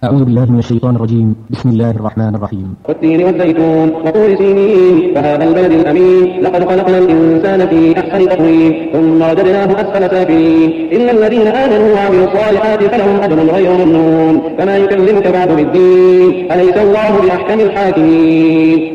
أعوذ بالله من الشيطان الرجيم. بسم الله الرحمن الرحيم. والتين والزيتون وطور سينين فهذا البلد الأمين لقد خلقنا الإنسان في أحسن تقويم ثم رددناه أسفل سافلين إلا الذين آمنوا وعملوا الصالحات فلهم أجر غير ممنون فما يكلمك بعد بالدين أليس الله بأحكم الحاكمين.